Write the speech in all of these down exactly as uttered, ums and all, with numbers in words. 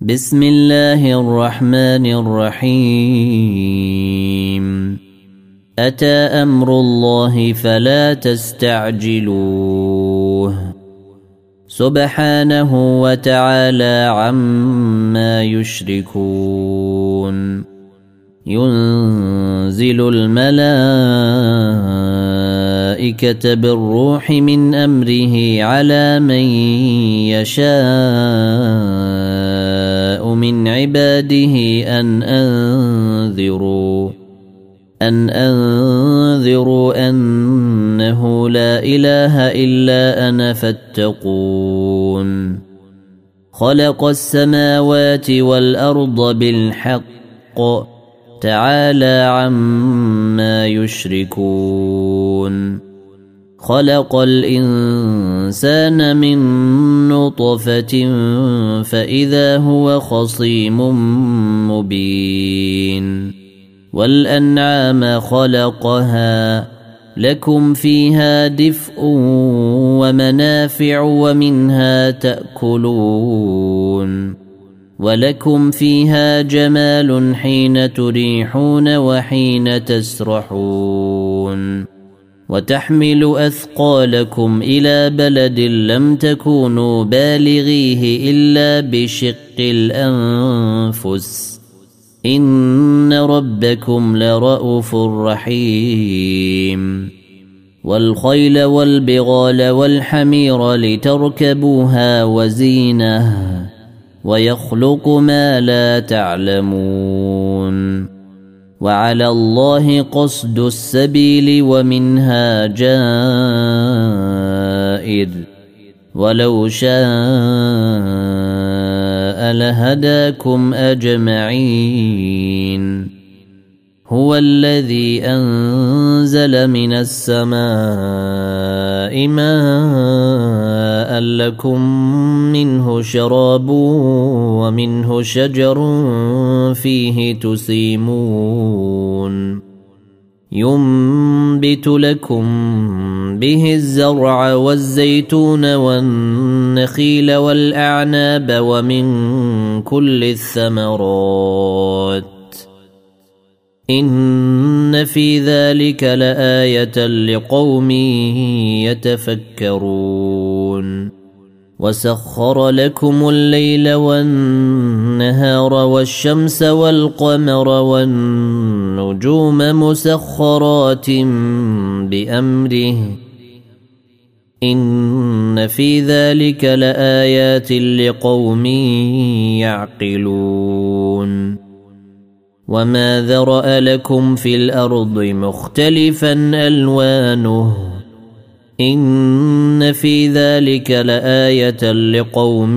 بسم الله الرحمن الرحيم أتى أمر الله فلا تستعجلوه سبحانه وتعالى عما يشركون ينزل الملائكة بالروح من أمره على من يشاء من عباده أن أنذروا أن أنذروا أنه لا إله إلا أنا فاتقون خلق السماوات والأرض بالحق تعالى عما يشركون خلق الإنسان من نطفة فإذا هو خصيم مبين والأنعام خلقها لكم فيها دفء ومنافع ومنها تأكلون ولكم فيها جمال حين تريحون وحين تسرحون وتحمل أثقالكم إلى بلد لم تكونوا بالغيه إلا بشق الأنفس إن ربكم لرءوف رحيم والخيل والبغال والحمير لتركبوها وزينه ويخلق ما لا تعلمون وعلى الله قصد السبيل ومنها جائر ولو شاء لهداكم أجمعين هو الذي أنزل من السماء ماء لكم منه شراب ومنه شجر فيه تسيمون ينبت لكم به الزرع والزيتون والنخيل والأعناب ومن كل الثمرات إن في ذلك لآية لقوم يتفكرون وسخر لكم الليل والنهار والشمس والقمر والنجوم مسخرات بأمره إن في ذلك لآيات لقوم يعقلون وما ذرأ لكم في الأرض مختلفا ألوانه إن في ذلك لآية لقوم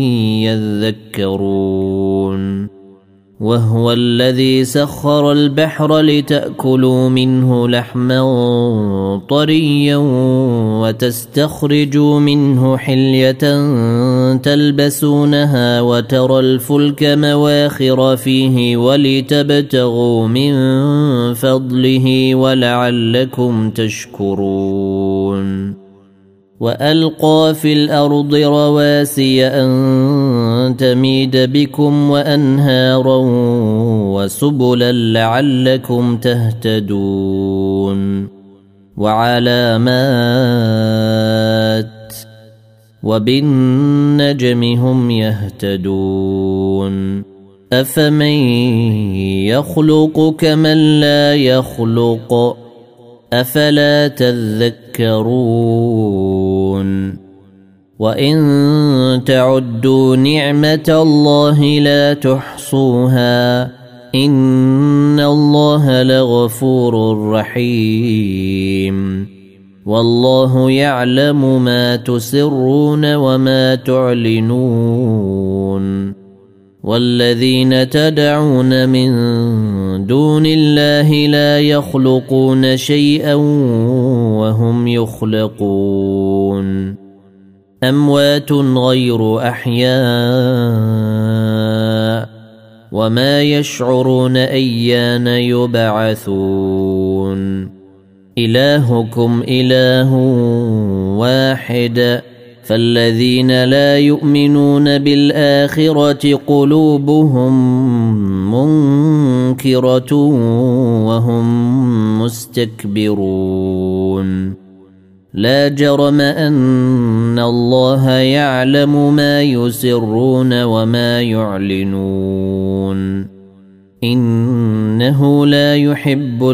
يذكرون وهو الذي سخر البحر لتأكلوا منه لحما طريا وتستخرجوا منه حلية تلبسونها وترى الفلك مواخر فيه ولتبتغوا من فضله ولعلكم تشكرون وألقى في الأرض رواسي أن تميد بكم وأنهارا وسبلا لعلكم تهتدون وعلامات وبالنجم هم يهتدون أفمن يخلق كمن لا يخلق أفلا تذكرون وإن تعدوا نعمة الله لا تحصوها إن الله لغفور رحيم والله يعلم ما تسرون وما تعلنون والذين تدعون من دون الله لا يخلقون شيئا وهم يخلقون أموات غير أحياء وما يشعرون أيان يبعثون إلهكم إله واحد فالذين لا يؤمنون بالآخرة قلوبهم منكرة وهم مستكبرون لا جرم أن الله يعلم ما يسرون وما يعلنون إنه لا يحب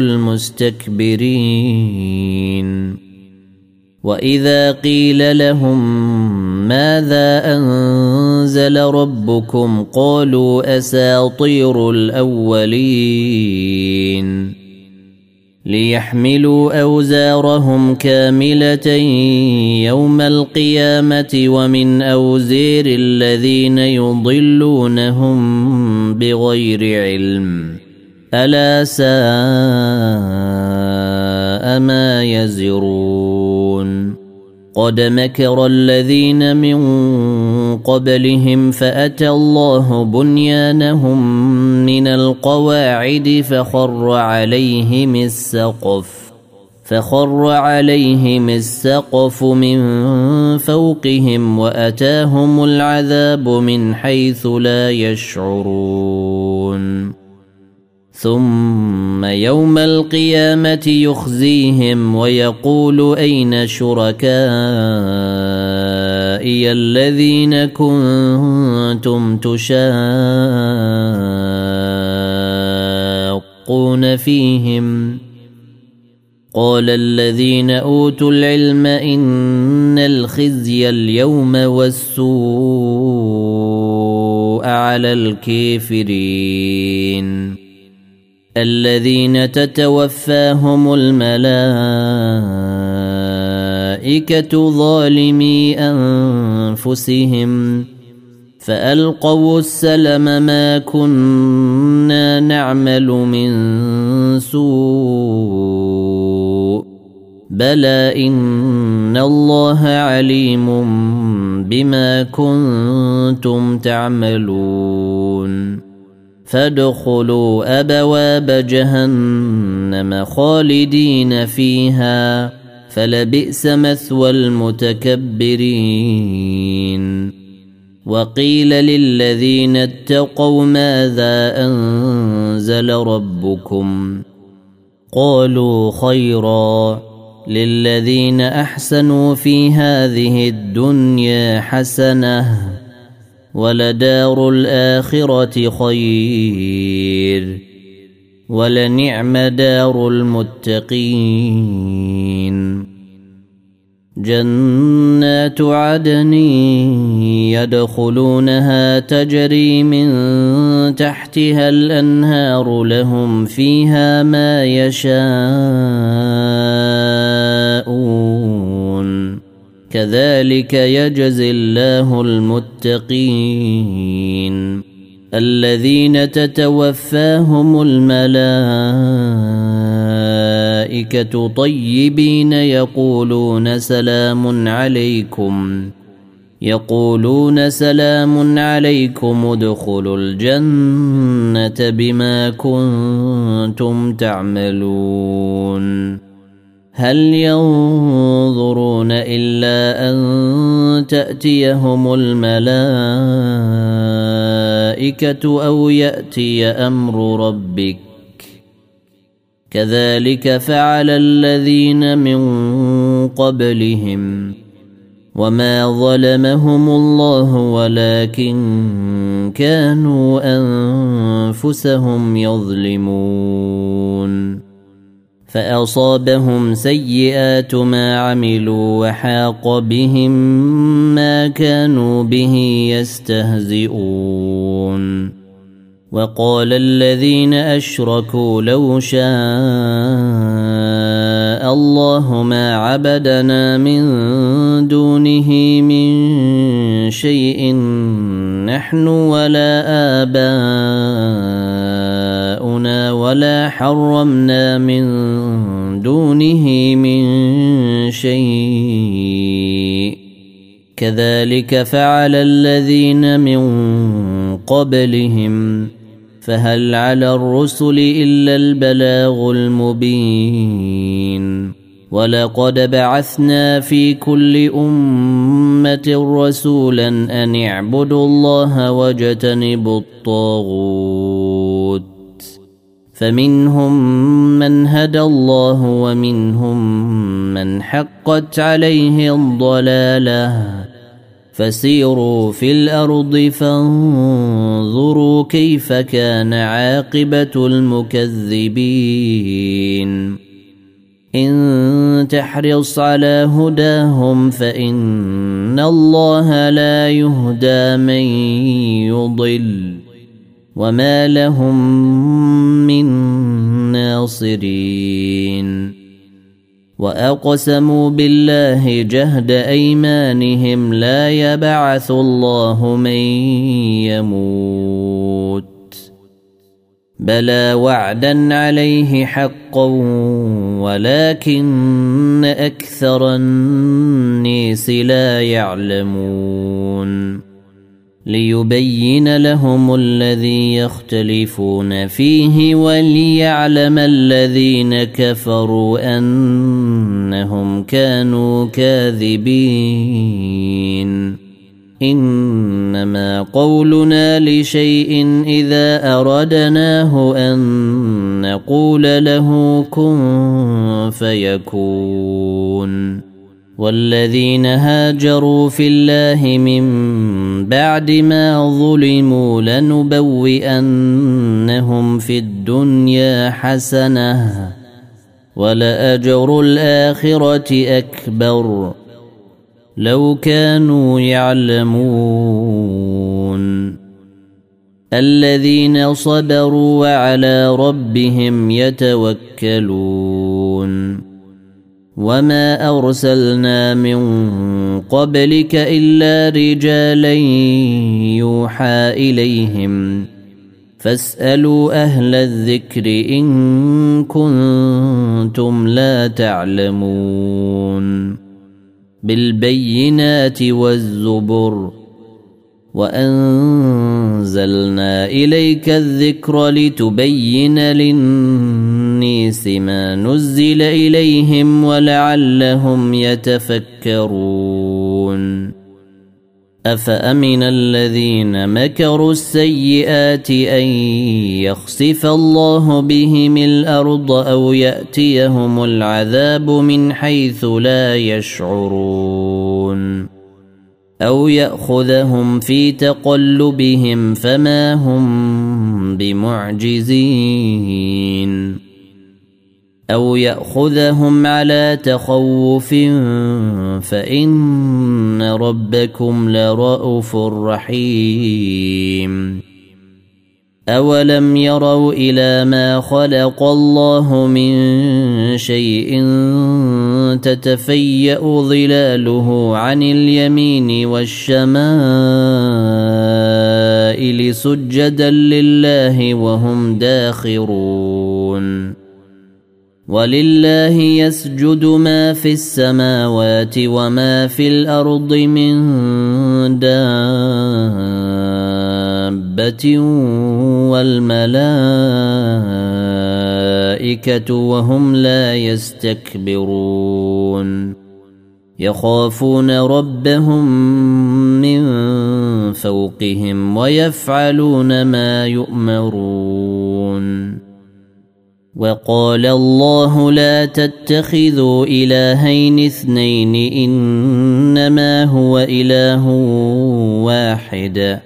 المستكبرين وإذا قيل لهم ماذا أنزل ربكم قالوا أساطير الأولين ليحملوا أوزارهم كاملة يوم القيامة ومن أوزير الذين يضلونهم بغير علم ألا ساء ما يزرون قد مكر الذين من قبلهم فأتى الله بنيانهم من القواعد فخر عليهم السقف فخر عليهم السقف من فوقهم وأتاهم العذاب من حيث لا يشعرون ثم يوم القيامة يخزيهم ويقول أين شركائي الذين كنتم تشاقون فيهم قال الذين أوتوا العلم إن الخزي اليوم والسوء على الكافرين الذين تتوفاهم الملائكة ظالمي أنفسهم فألقوا السلم ما كنا نعمل من سوء بلى إن الله عليم بما كنتم تعملون فادخلوا أبواب جهنم خالدين فيها فلبئس مثوى المتكبرين وقيل للذين اتقوا ماذا أنزل ربكم قالوا خيرا للذين أحسنوا في هذه الدنيا حسنة ولدار الآخرة خير ولنعم دار المتقين جنات عدن يدخلونها تجري من تحتها الأنهار لهم فيها ما يشاءون كذلك يجزي الله المتقين الذين تتوفاهم الملائكة طيبين يقولون سلام عليكم يقولون سلام عليكم ادخلوا الجنة بما كنتم تعملون هل ينظرون إلا أن تأتيهم الملائكة أو يأتي أمر ربك كذلك فعل الذين من قبلهم وما ظلمهم الله ولكن كانوا أنفسهم يظلمون فأصابهم سيئات ما عملوا وحاق بهم ما كانوا به يستهزئون وقال الذين أشركوا لو شاء الله ما عبدنا من دونه من شيء نحن ولا آباؤنا ولا حرمنا من دونه من شيء كذلك فعل الذين من قبلهم فهل على الرسل إلا البلاغ المبين ولقد بعثنا في كل أمة رسولا أن اعبدوا الله واجتنبوا الطاغوت فمنهم من هدى الله ومنهم من حقت عليه الضلالة فسيروا في الأرض فانظروا كيف كان عاقبة المكذبين إن تحرص على هداهم فإن الله لا يهدى من يضل وما لهم من ناصرين وأقسموا بالله جهد أيمانهم لا يبعث الله من يموت بلى وعدا عليه حقا ولكن أكثر الناس لا يعلمون ليبين لهم الذي يختلفون فيه وليعلم الذين كفروا أنهم كانوا كاذبين إنما قولنا لشيء إذا أردناه أن نقول له كن فيكون والذين هاجروا في الله من بعد ما ظلموا لنبوئنهم في الدنيا حسنة ولأجر الآخرة أكبر لو كانوا يعلمون الذين صبروا وعلى ربهم يتوكلون وما أرسلنا من قبلك إلا رجالا يوحى إليهم فاسألوا أهل الذكر إن كنتم لا تعلمون بالبينات والزبر وأنزلنا إليك الذكر لتبين للناس ما نزل إليهم ولعلهم يتفكرون أفأمن الذين مكروا السيئات أن يخسف الله بهم الأرض أو يأتيهم العذاب من حيث لا يشعرون أو يأخذهم في تقلبهم فما هم بمعجزين أو يأخذهم على تخوف فإن ربكم لرءوف رحيم أولم يروا إلى ما خلق الله من شيء تتفيأ ظلاله عن اليمين والشمائل سجدا لله وهم داخرون ولله يسجد ما في السماوات وما في الأرض من دابة والملائكة وهم لا يستكبرون يخافون ربهم من فوقهم ويفعلون ما يؤمرون وقال الله لا تتخذوا إلهين اثنين إنما هو إله واحد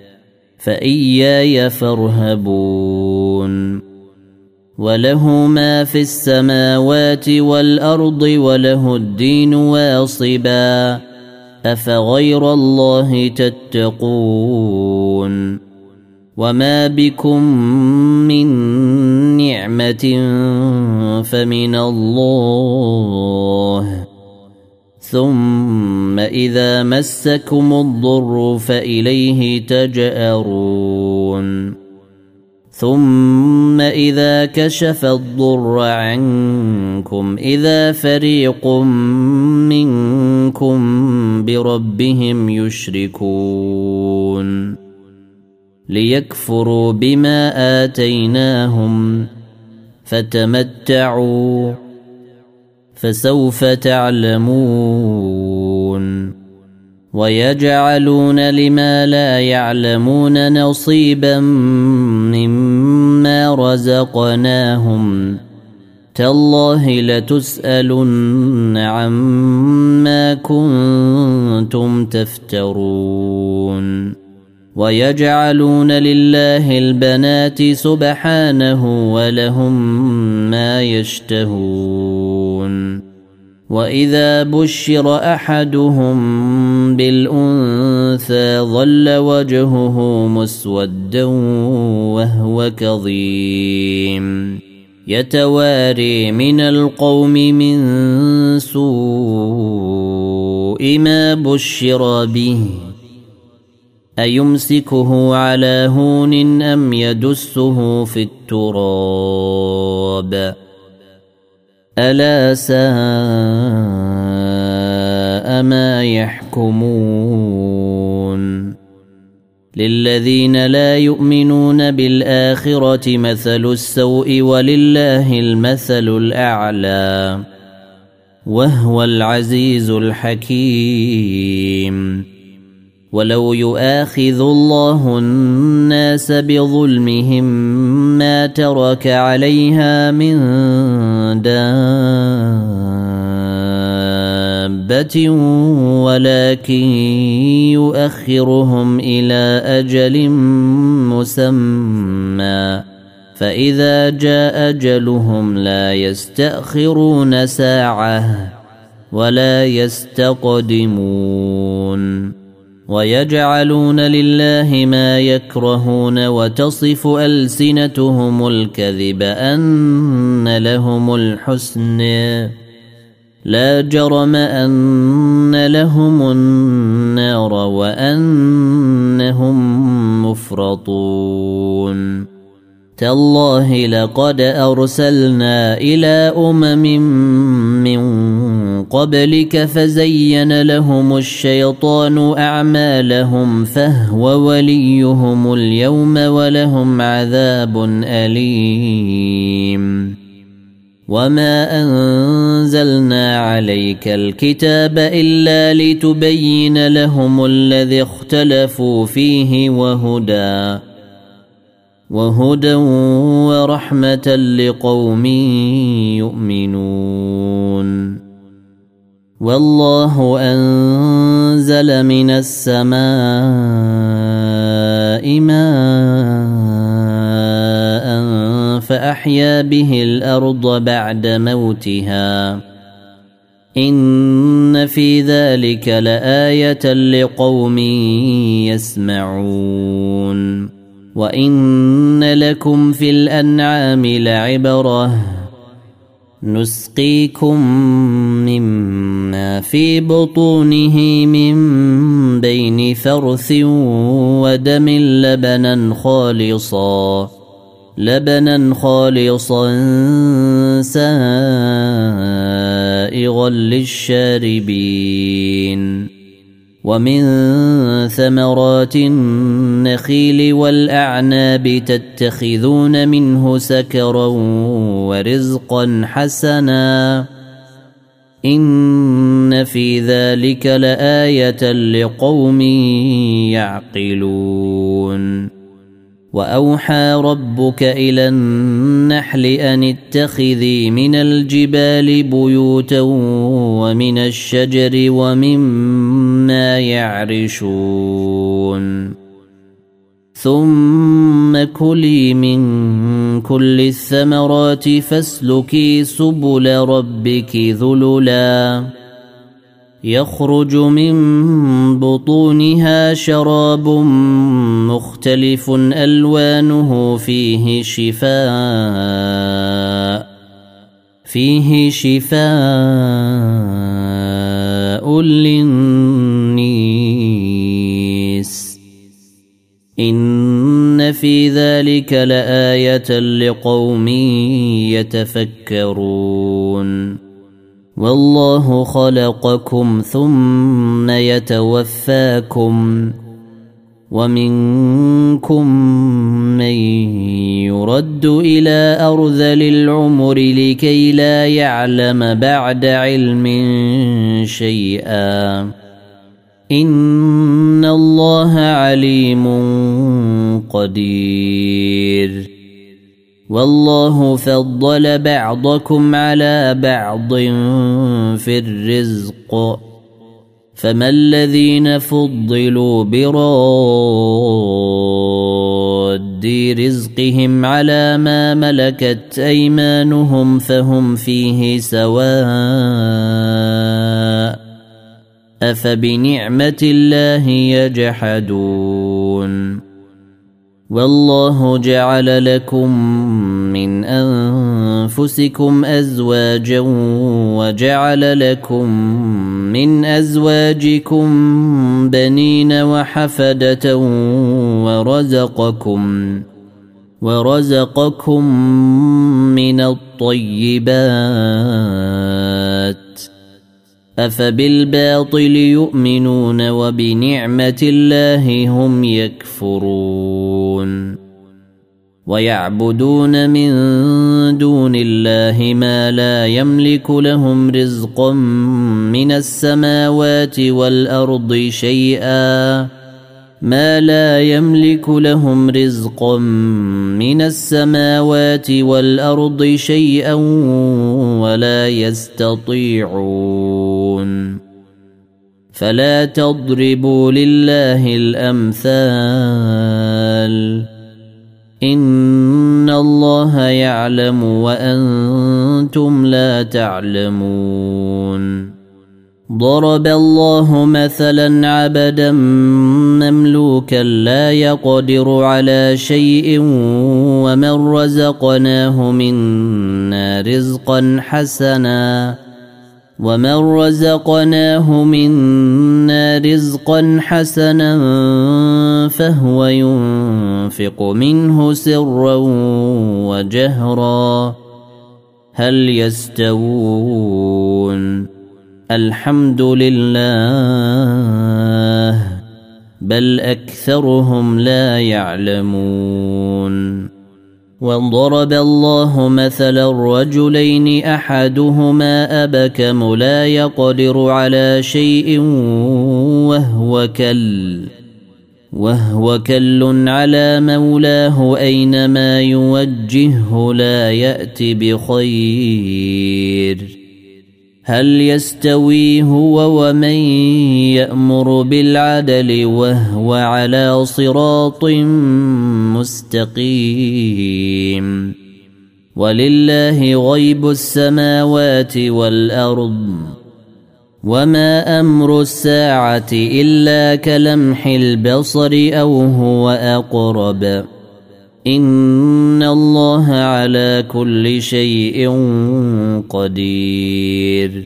فإياي فارهبون وله ما في السماوات والأرض وله الدين واصبا أفغير الله تتقون وما بكم من نعمة فمن الله ثم إذا مسكم الضر فإليه تجأرون ثم إذا كشف الضر عنكم إذا فريق منكم بربهم يشركون ليكفروا بما آتيناهم فتمتعوا فسوف تعلمون ويجعلون لما لا يعلمون نصيبا مما رزقناهم تالله لتسألن عما كنتم تفترون ويجعلون لله البنات سبحانه ولهم ما يشتهون وإذا بشر أحدهم بالأنثى ظل وجهه مسودا وهو كظيم يتواري من القوم من سوء ما بشر به أيمسكه على هون أم يدسه في التراب ألا ساء ما يحكمون للذين لا يؤمنون بالآخرة مثل السوء ولله المثل الأعلى وهو العزيز الحكيم ولو يؤاخذ الله الناس بظلمهم ما ترك عليها من دابة ولكن يؤخرهم إلى أجل مسمى فإذا جاء أجلهم لا يستأخرون ساعة ولا يستقدمون ويجعلون لله ما يكرهون وتصف ألسنتهم الكذب أن لهم الحسن لا جرم أن لهم النار وأنهم مفرطون تالله لقد أرسلنا إلى أمم من قبلك فزين لهم الشيطان أعمالهم فهو وليهم اليوم ولهم عذاب أليم وما أنزلنا عليك الكتاب إلا لتبين لهم الذي اختلفوا فيه وهدى وهدى ورحمة لقوم يؤمنون والله أنزل من السماء ماء فأحيا به الأرض بعد موتها إن في ذلك لآية لقوم يسمعون وإن لكم في الأنعام لعبرة نسقيكم مما في بطونه من بين فرث ودم لبنا خالصا لبنا خالصا سائغا للشاربين ومن ثمرات النخيل والأعناب تتخذون منه سكرا ورزقا حسنا إن في ذلك لآية لقوم يعقلون وأوحى ربك إلى النحل أن اتخذي من الجبال بيوتا ومن الشجر ومما يعرشون ثم كلي من كل الثمرات فاسلكي سبل ربك ذللا يخرج من بطونها شراب مختلف ألوانه فيه شفاء فيه شفاء للناس إن في ذلك لآية لقوم يتفكرون والله خلقكم ثم يتوفاكم ومنكم من يرد إلى أرذل العمر لكي لا يعلم بعد علم شيئا إن الله عليم قدير والله فضل بعضكم على بعض في الرزق فما الذين فضلوا براد رزقهم على ما ملكت أيمانهم فهم فيه سواء أفبنعمة الله يجحدون والله جعل لكم من أنفسكم أزواجا وجعل لكم من أزواجكم بنين وحفدة ورزقكم ورزقكم من الطيبات أفبالباطل يؤمنون وبنعمة الله هم يكفرون ويعبدون من دون الله ما لا يملك لهم رزقا من السماوات والأرض شيئا ما لا يملك لهم رزقا من السماوات والأرض شيئا ولا يستطيعون فلا تضربوا لله الأمثال إن الله يعلم وأنتم لا تعلمون ضرب الله مثلا عبدا مملوكا لا يقدر على شيء ومن رزقناه منا رزقا حسنا ومن رزقناه منا رزقا حسنا فهو ينفق منه سرا وجهرا هل يستوون الحمد لله بل أكثرهم لا يعلمون وضرب الله مثلا الرجلين أحدهما أبكم لا يقدر على شيء وهو كل وهو كل على مولاه أينما يوجهه لا يأتي بخير هل يستوي هو ومن يأمر بالعدل وهو على صراط مستقيم ولله غيب السماوات والأرض وما أمر الساعة إلا كلمح البصر أو هو أقرب إن الله على كل شيء قدير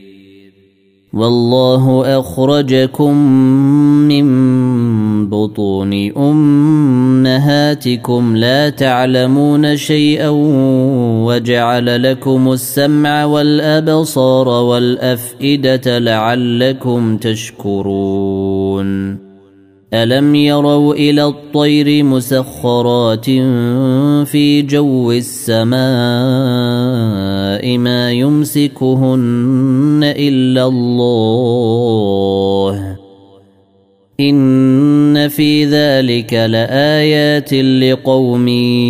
والله أخرجكم من بطون أمهاتكم لا تعلمون شيئا وجعل لكم السمع والأبصار والأفئدة لعلكم تشكرون ألم يروا إلى الطير مسخرات في جو السماء ما يمسكهن إلا الله إن في ذلك لآيات لقوم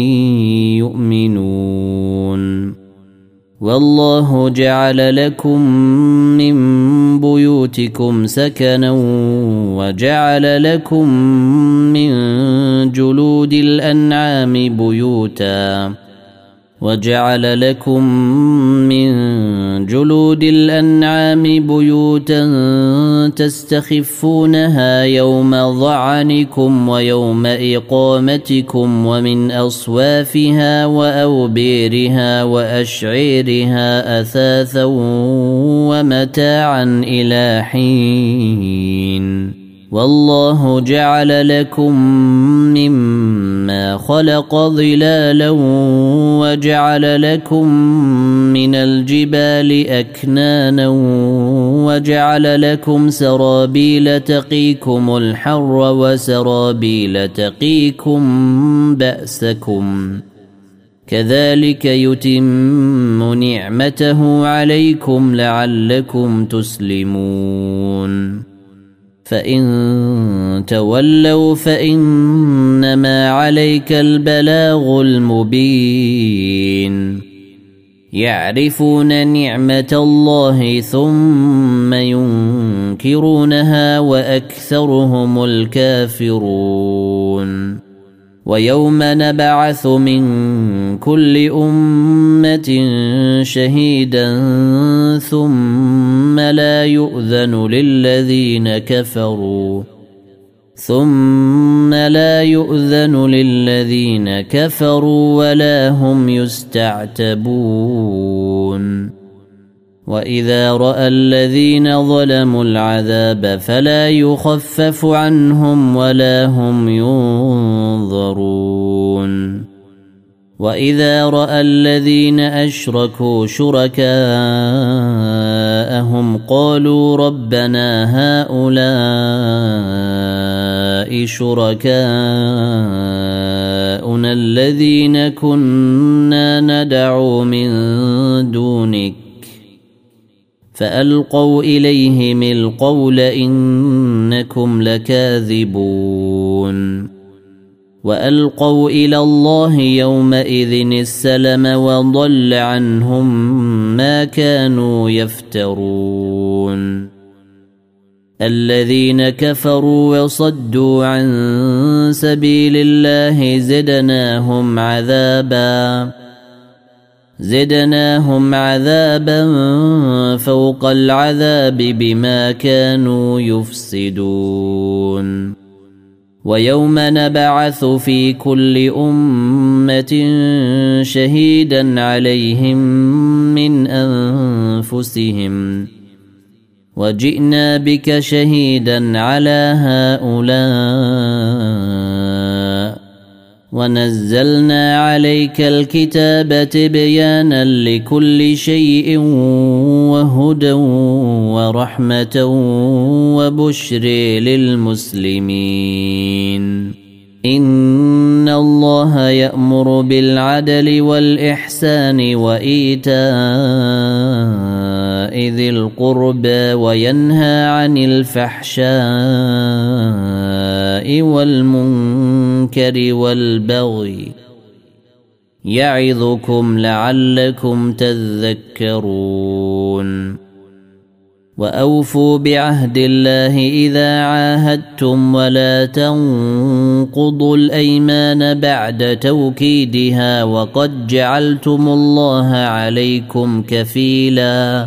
يؤمنون والله جعل لكم من بيوتكم سكنا وجعل لكم من جلود الأنعام بيوتا وجعل لكم من جلود الأنعام بيوتا تستخفونها يوم ظعنكم ويوم إقامتكم ومن أصوافها وأوبيرها وأشعيرها أثاثا ومتاعا إلى حين والله جعل لكم مما خلق ظلالا وجعل لكم من الجبال أكنانا وجعل لكم سرابيل تقيكم الحر وسرابيل تقيكم بأسكم كذلك يتم نعمته عليكم لعلكم تسلمون فإن تولوا فإنما عليك البلاغ المبين يعرفون نعمة الله ثم ينكرونها وأكثرهم الكافرون ويوم نبعث من كل أمة شهيدا ثم لا يؤذن للذين كفروا ثم لا يؤذن للذين كفروا ولا هم يستعتبون وإذا رأى الذين ظلموا العذاب فلا يخفف عنهم ولا هم ينظرون وإذا رأى الذين أشركوا شركاءهم قالوا ربنا هؤلاء شركاؤنا الذين كنا ندعو من دونك فألقوا إليهم القول إنكم لكاذبون وألقوا إلى الله يومئذ السلم وضل عنهم ما كانوا يفترون الذين كفروا وصدوا عن سبيل الله زدناهم عذابا زدناهم عذابا فوق العذاب بما كانوا يفسدون ويوم نبعث في كل أمة شهيدا عليهم من أنفسهم وجئنا بك شهيدا على هؤلاء ونزلنا عليك الكتاب تبيانا لكل شيء وهدى ورحمة وبشر للمسلمين إن الله يأمر بالعدل والإحسان وإيتاء ذي القربى وينهى عن الفحشاء والمنكر والبغي يعظكم لعلكم تذكرون وأوفوا بعهد الله إذا عاهدتم ولا تنقضوا الأيمان بعد توكيدها وقد جعلتم الله عليكم كفيلا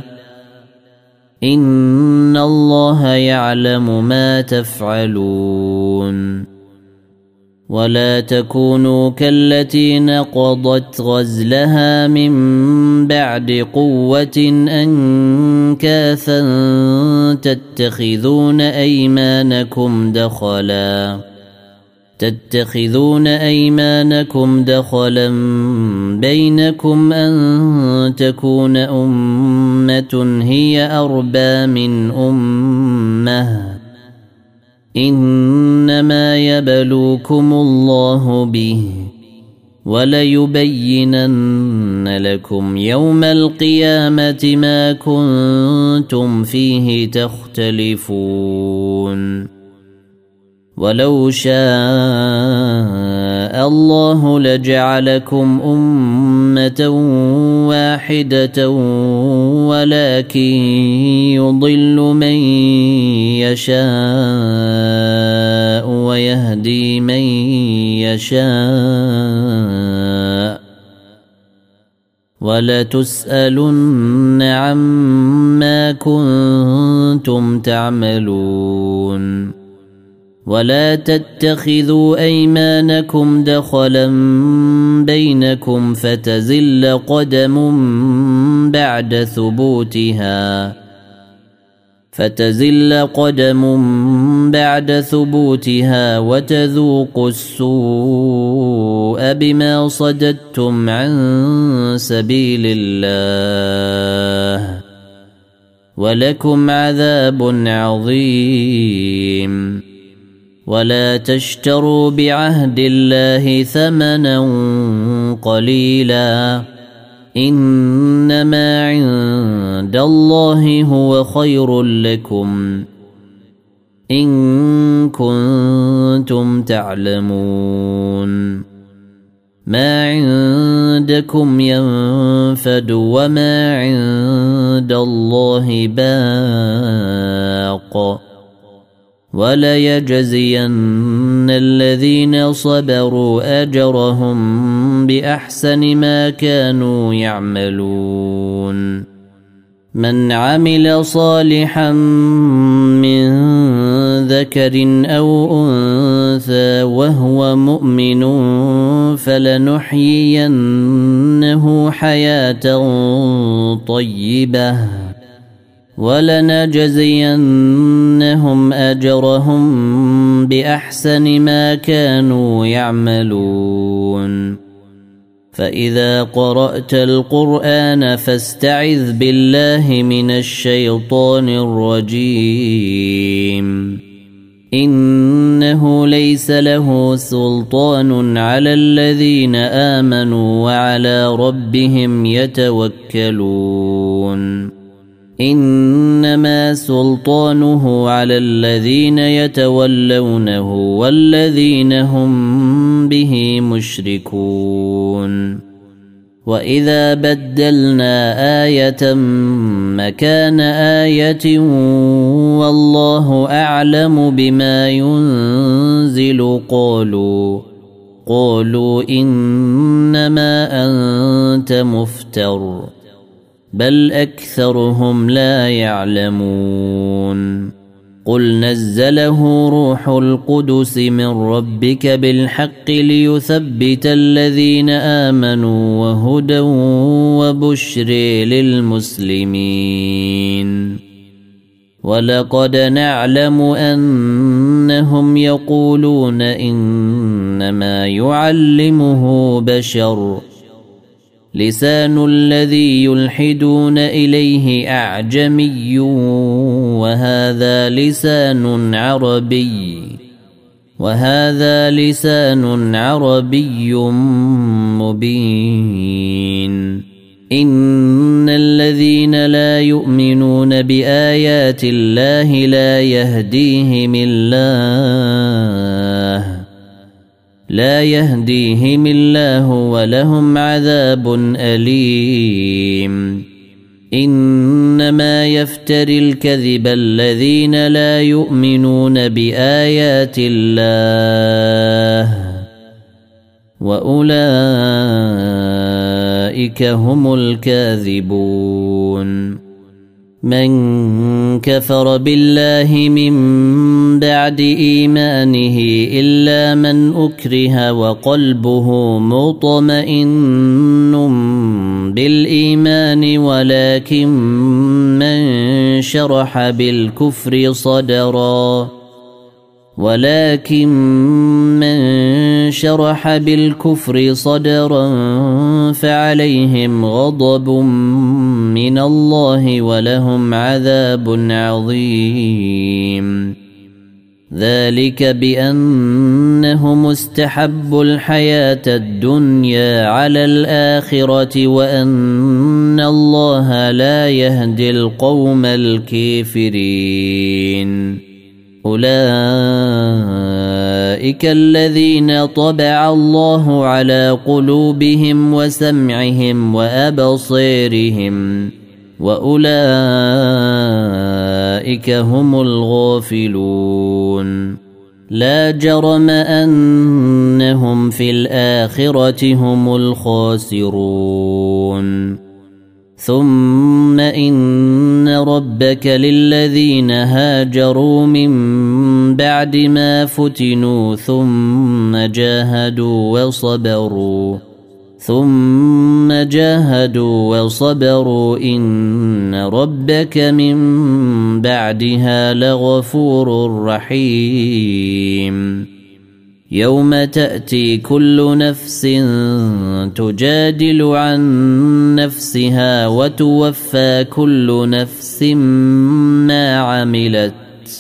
إن الله يعلم ما تفعلون ولا تكونوا كالتي نقضت غزلها من بعد قوة أنكاثا تتخذون أيمانكم دخلا تتخذون أيمانكم دخلا بينكم أن تكون أمة هي أربى من أمة إنما يبلوكم الله به وليبينن لكم يوم القيامة ما كنتم فيه تختلفون ولو شاء الله لجعلكم أمة واحدة ولكن يضل من يشاء ويهدي من يشاء ولتسألن عما كنتم تعملون ولا تتخذوا أيمانكم دخلا بينكم فتزل قدم بعد ثبوتها فتزل قدم بعد ثبوتها وتذوقوا السوء بما صددتم عن سبيل الله ولكم عذاب عظيم. ولا تشتروا بعهد الله ثمنا قليلا إنما عند الله هو خير لكم إن كنتم تعلمون. ما عندكم ينفد وما عند الله باق وليجزين الذين صبروا أجرهم بأحسن ما كانوا يعملون. من عمل صالحا من ذكر أو أنثى وهو مؤمن فلنحيينه حياة طيبة ولنجزينهم أجرهم بأحسن ما كانوا يعملون. فإذا قرأت القرآن فاستعذ بالله من الشيطان الرجيم إنه ليس له سلطان على الذين آمنوا وعلى ربهم يتوكلون. إنما سلطانه على الذين يتولونه والذين هم به مشركون. وإذا بدلنا آية مكان آية والله أعلم بما ينزل قالوا قالوا إنما أنت مفتر بل أكثرهم لا يعلمون. قل نزله روح القدس من ربك بالحق ليثبت الذين آمنوا وهدى وبشر للمسلمين. ولقد نعلم أنهم يقولون إنما يعلمه بشر لسان الذي يلحدون إليه أعجمي وهذا لسان عربي وهذا لسان عربي مبين. إن الذين لا يؤمنون بآيات الله لا يهديهم الله لا يهديهم الله ولهم عذاب أليم. إنما يفتري الكذب الذين لا يؤمنون بآيات الله وأولئك هم الكاذبون. من كفر بالله من بعد إيمانه إلا من أكره وقلبه مطمئن بالإيمان ولكن من شرح بالكفر صدرا ولكن من شرح بالكفر صدرا فعليهم غضب من الله ولهم عذاب عظيم. ذلك بأنهم استحبوا الحياة الدنيا على الآخرة وأن الله لا يهدي القوم الكافرين. أولئك الذين طبع الله على قلوبهم وسمعهم وأبصيرهم وأولئك هم الغافلون. لا جرم أنهم في الآخرة هم الخاسرون. ثم إن ربك للذين هاجروا من بعد ما فتنوا ثم جاهدوا وصبروا ثم جاهدوا وصبروا إن ربك من بعدها لغفور رحيم يوم تأتي كل نفس تجادل عن نفسها وتوفى كل نفس ما عملت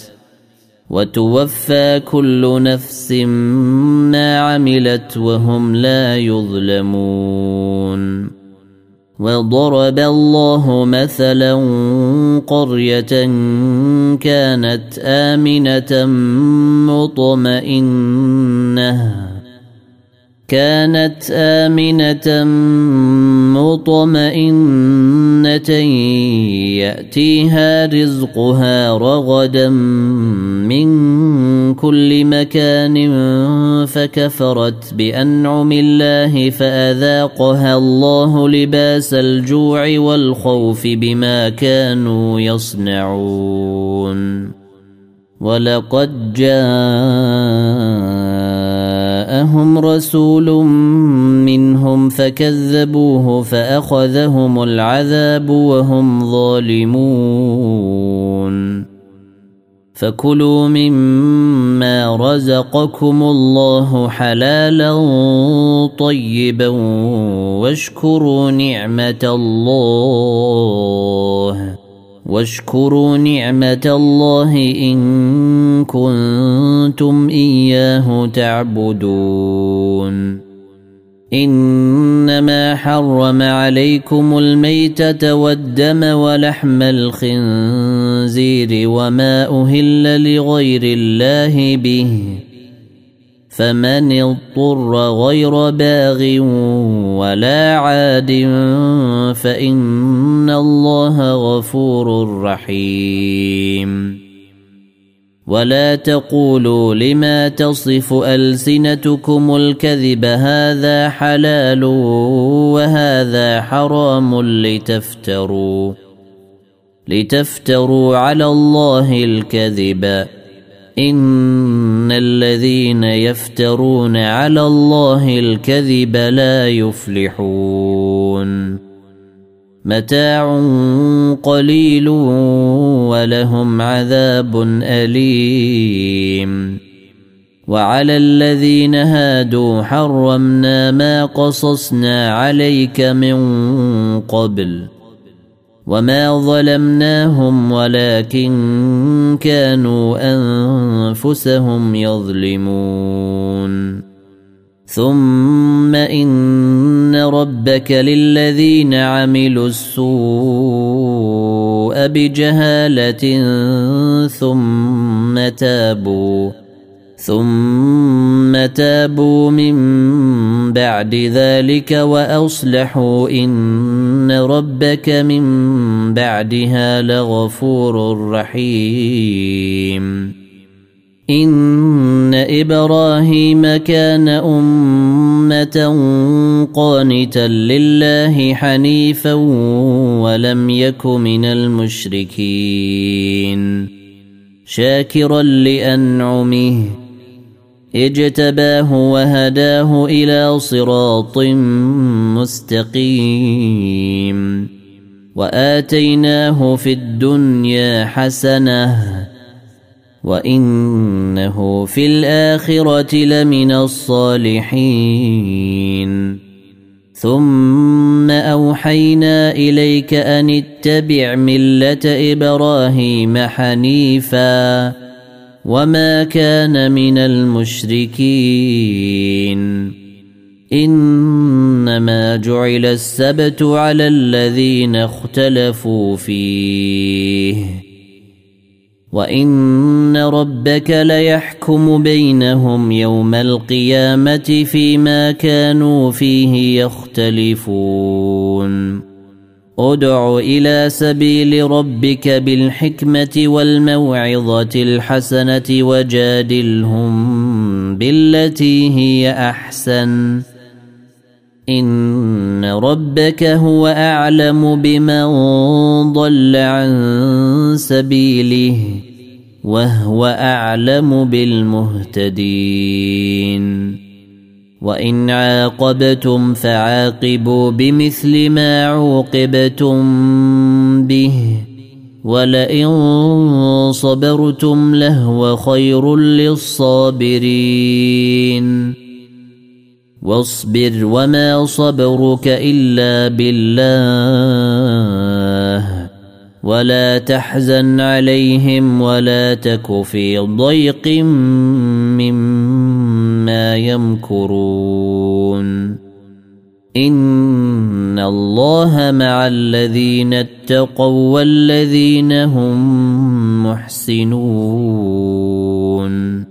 وتوفى كل نفس ما عملت وهم لا يظلمون وضرب الله مثلا قرية كانت آمنة مطمئنة كانت آمنة مطمئنة يأتيها رزقها رغدا من كل مكان فكفرت بأنعم الله فأذاقها الله لباس الجوع والخوف بما كانوا يصنعون ولقد جاءهم رسول منهم فكذبوه فأخذهم العذاب وهم ظالمون فكلوا مما رزقكم الله حلالا طيبا واشكروا نعمة الله واشكروا نعمة الله إن كنتم إياه تعبدون إنما حرم عليكم الميتة والدم ولحم الخنزير وما أهل لغير الله به فمن اضطر غير باغ ولا عاد فإن الله غفور رحيم ولا تقولوا لما تصف ألسنتكم الكذب هذا حلال وهذا حرام لتفتروا لتفتروا على الله الكذب إن الذين يفترون على الله الكذب لا يفلحون متاع قليل ولهم عذاب أليم وعلى الذين هادوا حرمنا ما قصصنا عليك من قبل وما ظلمناهم ولكن كانوا أنفسهم يظلمون ثم إن ربك للذين عملوا السوء بجهالة ثم تابوا ثم تابوا من بعد ذلك وأصلحوا إن ربك من بعدها لغفور رحيم إن إبراهيم كان أمة قانتا لله حنيفا ولم يك من المشركين شاكرا لأنعمه اجتباه وهداه إلى صراط مستقيم وآتيناه في الدنيا حسنة وإنه في الآخرة لمن الصالحين ثم أوحينا إليك أن اتبع ملة إبراهيم حنيفا وما كان من المشركين إنما جعل السبت على الذين اختلفوا فيه وإن ربك ليحكم بينهم يوم القيامة فيما كانوا فيه يختلفون ادع إلى سبيل ربك بالحكمة والموعظة الحسنة وجادلهم بالتي هي أحسن إن ربك هو أعلم بمن ضل عن سبيله وهو أعلم بالمهتدين وإن عاقبتم فعاقبوا بمثل ما عوقبتم به ولئن صبرتم لهو خير للصابرين واصبر وما صبرك إلا بالله ولا تحزن عليهم ولا تك في ضيق مما يمكرون إن الله مع الذين اتقوا والذين هم محسنون